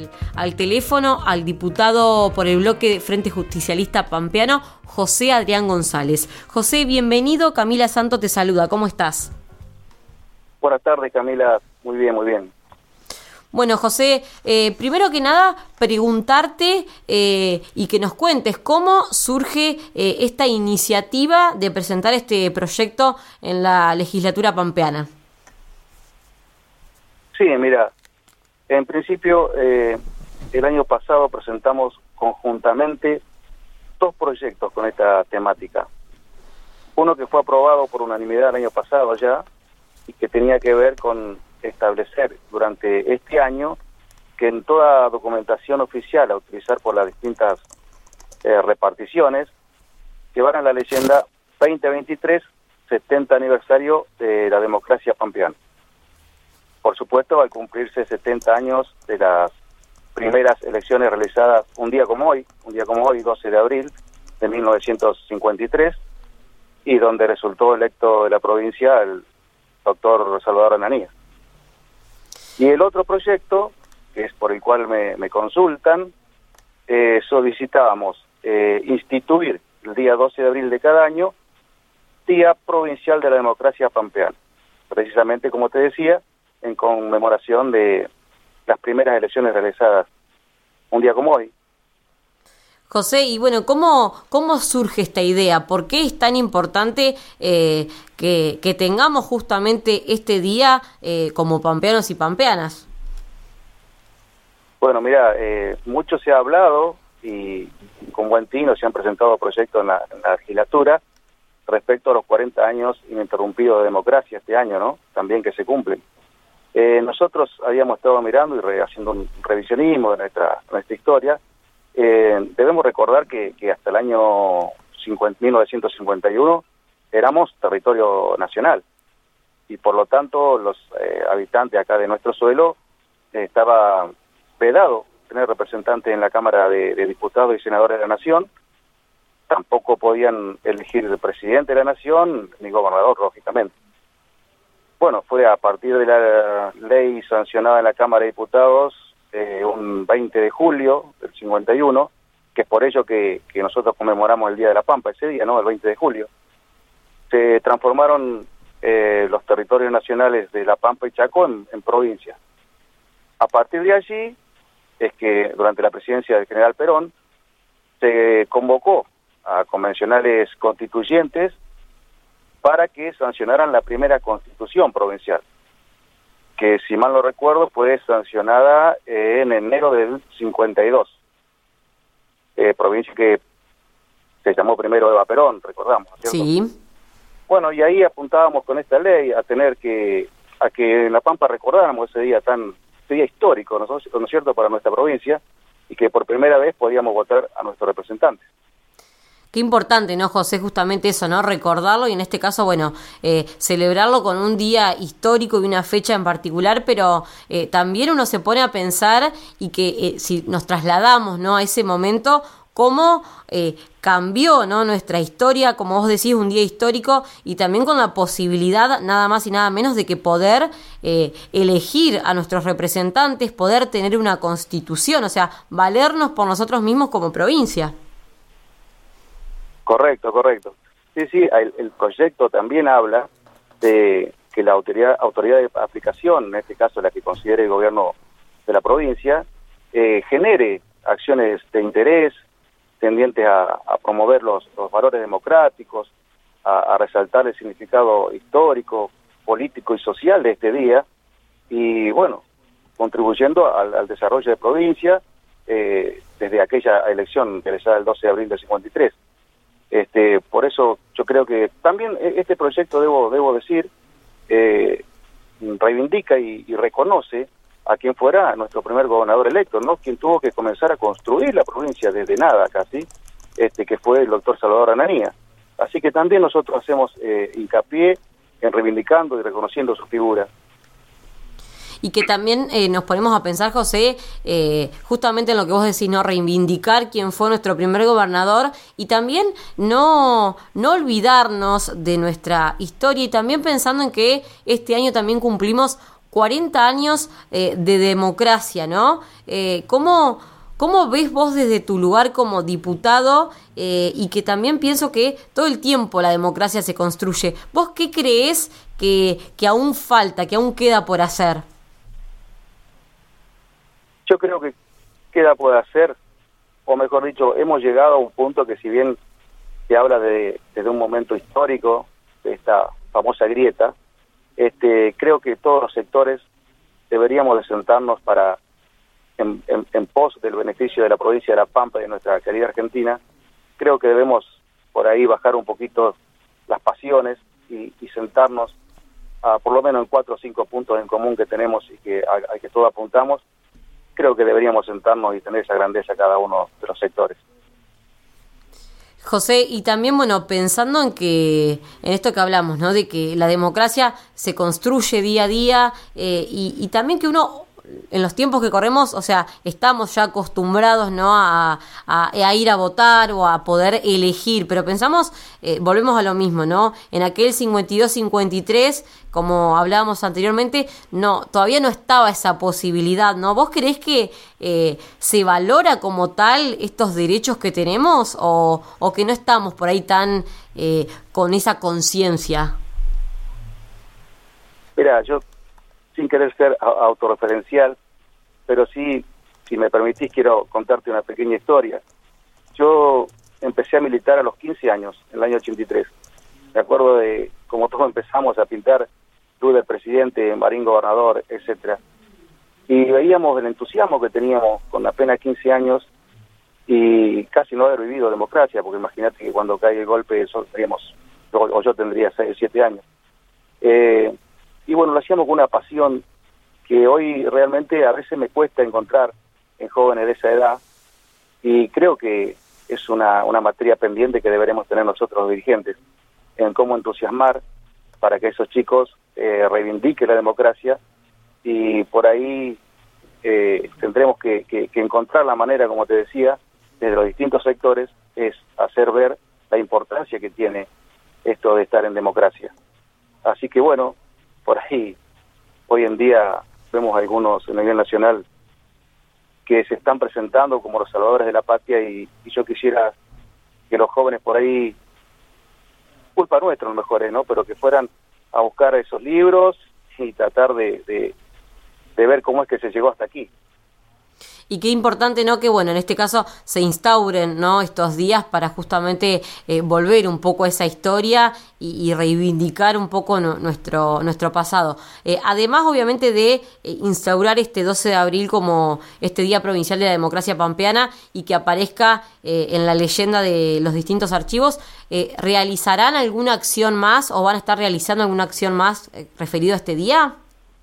al teléfono al diputado por el bloque de Frente Justicialista Pampeano, José Adrián González. José, bienvenido. Camila Santo te saluda. ¿Cómo estás? Buenas tardes, Camila. Muy bien, muy bien. Bueno, José, primero que nada, preguntarte y que nos cuentes cómo surge esta iniciativa de presentar este proyecto en la legislatura pampeana. Sí, mira, en principio el año pasado presentamos conjuntamente 2 proyectos con esta temática. Uno que fue aprobado por unanimidad el año pasado ya y que tenía que ver con establecer durante este año que en toda documentación oficial a utilizar por las distintas reparticiones llevaran la leyenda 2023, 70 aniversario de la democracia pampeana. Por supuesto, al cumplirse 70 años de las primeras elecciones realizadas un día como hoy, 12 de abril de 1953, y donde resultó electo de la provincia el doctor Salvador Ananías. Y el otro proyecto, que es por el cual me consultan, solicitábamos instituir el día 12 de abril de cada año, Día Provincial de la Democracia Pampeana. Precisamente, como te decía, en conmemoración de las primeras elecciones realizadas un día como hoy. José, y bueno, ¿cómo surge esta idea? ¿Por qué es tan importante que tengamos justamente este día como pampeanos y pampeanas? Bueno, mira, mucho se ha hablado y con buen tino se han presentado proyectos en la legislatura respecto a los 40 años ininterrumpidos de democracia este año, ¿no? También que se cumplen. Nosotros habíamos estado mirando y haciendo un revisionismo de nuestra historia. Debemos recordar que hasta el año 1951 éramos territorio nacional y por lo tanto los habitantes acá de nuestro suelo estaba vedado tener representantes en la Cámara de Diputados y Senadores de la Nación. Tampoco podían elegir el presidente de la Nación ni gobernador, lógicamente. Bueno, fue a partir de la ley sancionada en la Cámara de Diputados un 20 de julio del 51, que es por ello que nosotros conmemoramos el Día de la Pampa ese día, ¿no? El 20 de julio. Se transformaron los territorios nacionales de La Pampa y Chaco en provincias. A partir de allí es que durante la presidencia del general Perón se convocó a convencionales constituyentes para que sancionaran la primera constitución provincial, que si mal no recuerdo fue sancionada en enero del 52, provincia que se llamó primero Eva Perón, recordamos, ¿cierto? Sí. Bueno, y ahí apuntábamos con esta ley a que en La Pampa recordáramos ese día histórico, ¿no es cierto?, para nuestra provincia, y que por primera vez podíamos votar a nuestros representantes. Qué importante, ¿no, José? Justamente eso, ¿no? Recordarlo y en este caso, bueno, celebrarlo con un día histórico y una fecha en particular, pero también uno se pone a pensar y que si nos trasladamos, ¿no?, a ese momento, cómo cambió, ¿no?, nuestra historia, como vos decís, un día histórico y también con la posibilidad, nada más y nada menos, de que poder elegir a nuestros representantes, poder tener una constitución, o sea, valernos por nosotros mismos como provincia. Correcto. Sí, el proyecto también habla de que la autoridad de aplicación, en este caso la que considere el gobierno de la provincia, genere acciones de interés tendientes a promover los valores democráticos, a resaltar el significado histórico, político y social de este día, y bueno, contribuyendo al desarrollo de provincia desde aquella elección realizada el 12 de abril del 53. Por eso yo creo que también este proyecto, debo decir, reivindica y reconoce a quien fuera nuestro primer gobernador electo, ¿no?, quien tuvo que comenzar a construir la provincia desde nada casi, que fue el doctor Salvador Ananías. Así que también nosotros hacemos hincapié en reivindicando y reconociendo su figura. Y que también nos ponemos a pensar, José, justamente en lo que vos decís, ¿no?, reivindicar quién fue nuestro primer gobernador y también no olvidarnos de nuestra historia y también pensando en que este año también cumplimos 40 años de democracia, ¿no? ¿Cómo ves vos desde tu lugar como diputado y que también pienso que todo el tiempo la democracia se construye? ¿Vos qué creés que aún falta, que aún queda por hacer? Yo creo que queda por hacer, o mejor dicho, hemos llegado a un punto que si bien se habla desde un momento histórico, de esta famosa grieta, creo que todos los sectores deberíamos de sentarnos para en pos del beneficio de la provincia de La Pampa y de nuestra querida Argentina. Creo que debemos por ahí bajar un poquito las pasiones y sentarnos por lo menos en 4 o 5 puntos en común que tenemos y que a que todos apuntamos. Creo que deberíamos sentarnos y tener esa grandeza cada uno de los sectores. José, y también, bueno, pensando en esto que hablamos, ¿no? De que la democracia se construye día a día y también que uno, en los tiempos que corremos, o sea, estamos ya acostumbrados, ¿no? a ir a votar o a poder elegir, pero pensamos, volvemos a lo mismo, ¿no? En aquel 52-53, como hablábamos anteriormente, todavía no estaba esa posibilidad, ¿no? ¿Vos creés que se valora como tal estos derechos que tenemos o que no estamos por ahí tan con esa conciencia? Mira, yo, sin querer ser autorreferencial, pero sí, si me permitís, quiero contarte una pequeña historia. Yo empecé a militar a los 15 años, en el año 83. Me acuerdo de cómo todos empezamos a pintar Luz del Presidente, Marín Gobernador, etcétera. Y veíamos el entusiasmo que teníamos con apenas 15 años y casi no haber vivido democracia, porque imagínate que cuando cae el golpe yo tendría 6 o 7 años. Y bueno, lo hacíamos con una pasión que hoy realmente a veces me cuesta encontrar en jóvenes de esa edad, y creo que es una materia pendiente que deberemos tener nosotros los dirigentes, en cómo entusiasmar para que esos chicos reivindiquen la democracia, y por ahí tendremos que encontrar la manera, como te decía, desde los distintos sectores, es hacer ver la importancia que tiene esto de estar en democracia. Así que bueno, por ahí, hoy en día vemos algunos a nivel nacional que se están presentando como los salvadores de la patria y yo quisiera que los jóvenes por ahí, culpa nuestra a lo mejor, ¿no? Pero que fueran a buscar esos libros y tratar de ver cómo es que se llegó hasta aquí. Y qué importante, ¿no? Que, bueno, en este caso se instauren, ¿no? Estos días para justamente volver un poco a esa historia y reivindicar un poco nuestro pasado. Además, obviamente, de instaurar este 12 de abril como este Día Provincial de la Democracia Pampeana y que aparezca en la leyenda de los distintos archivos, ¿realizarán alguna acción más o van a estar realizando alguna acción más referido a este día?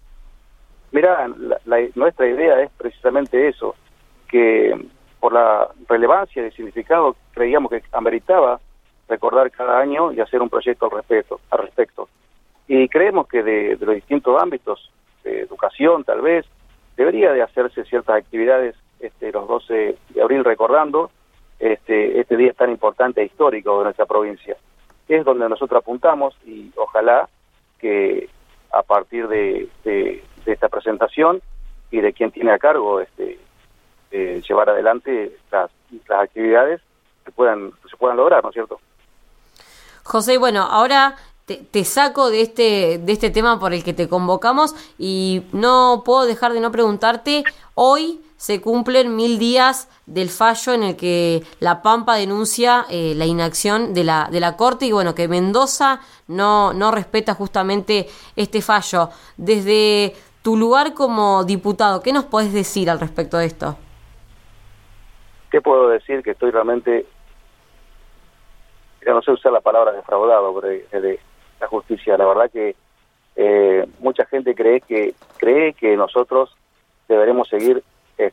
Mira, nuestra idea es precisamente eso, que por la relevancia y el significado creíamos que ameritaba recordar cada año y hacer un proyecto al respecto. Y creemos que de los distintos ámbitos, de educación tal vez, debería de hacerse ciertas actividades los 12 de abril recordando este día tan importante e histórico de nuestra provincia. Es donde nosotros apuntamos y ojalá que a partir de esta presentación y de quien tiene a cargo llevar adelante las actividades se puedan lograr, ¿no es cierto? José, bueno, ahora te saco de este tema por el que te convocamos y no puedo dejar de no preguntarte, hoy se cumplen 1000 días del fallo en el que La Pampa denuncia la inacción de la Corte y bueno, que Mendoza no respeta justamente este fallo. Desde tu lugar como diputado, ¿qué nos podés decir al respecto de esto? ¿Qué puedo decir? Que estoy realmente, no sé usar la palabra defraudado de la justicia. La verdad que mucha gente cree que nosotros deberemos seguir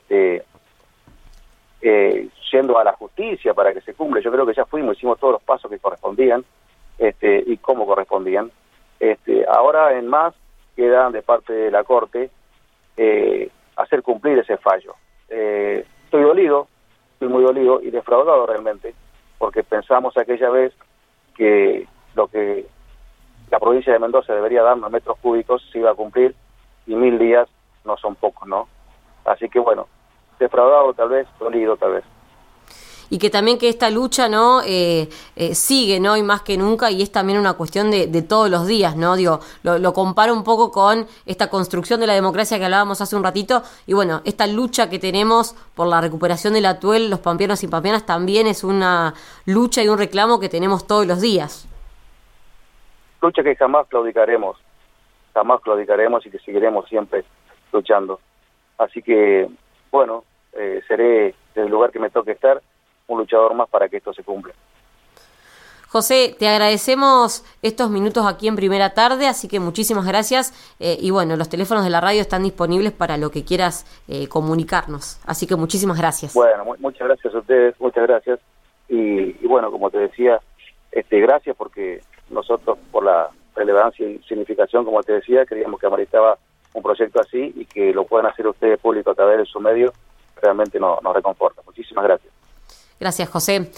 yendo a la justicia para que se cumpla. Yo creo que ya hicimos todos los pasos que correspondían y cómo correspondían. Ahora en más quedan de parte de la Corte hacer cumplir ese fallo. Estoy muy dolido y defraudado realmente, porque pensamos aquella vez que lo que la provincia de Mendoza debería darnos metros cúbicos se iba a cumplir y 1000 días no son pocos, ¿no? Así que bueno, defraudado tal vez, dolido tal vez. Y que también que esta lucha, ¿no? Sigue, ¿no? Y más que nunca, y es también una cuestión de todos los días, ¿no? Digo, lo comparo un poco con esta construcción de la democracia que hablábamos hace un ratito, y bueno, esta lucha que tenemos por la recuperación del Atuel, los pampeanos y pampeanas, también es una lucha y un reclamo que tenemos todos los días. Lucha que jamás claudicaremos y que seguiremos siempre luchando. Así que, bueno, seré desde el lugar que me toque estar un luchador más para que esto se cumpla. José, te agradecemos estos minutos aquí en Primera Tarde, así que muchísimas gracias. Y bueno, los teléfonos de la radio están disponibles para lo que quieras comunicarnos. Así que muchísimas gracias. Bueno, muchas gracias a ustedes, muchas gracias. Y bueno, como te decía, gracias porque nosotros, por la relevancia y significación, como te decía, creíamos que ameritaba un proyecto así y que lo puedan hacer ustedes público a través de su medio, realmente nos reconforta. Muchísimas gracias. Gracias, José.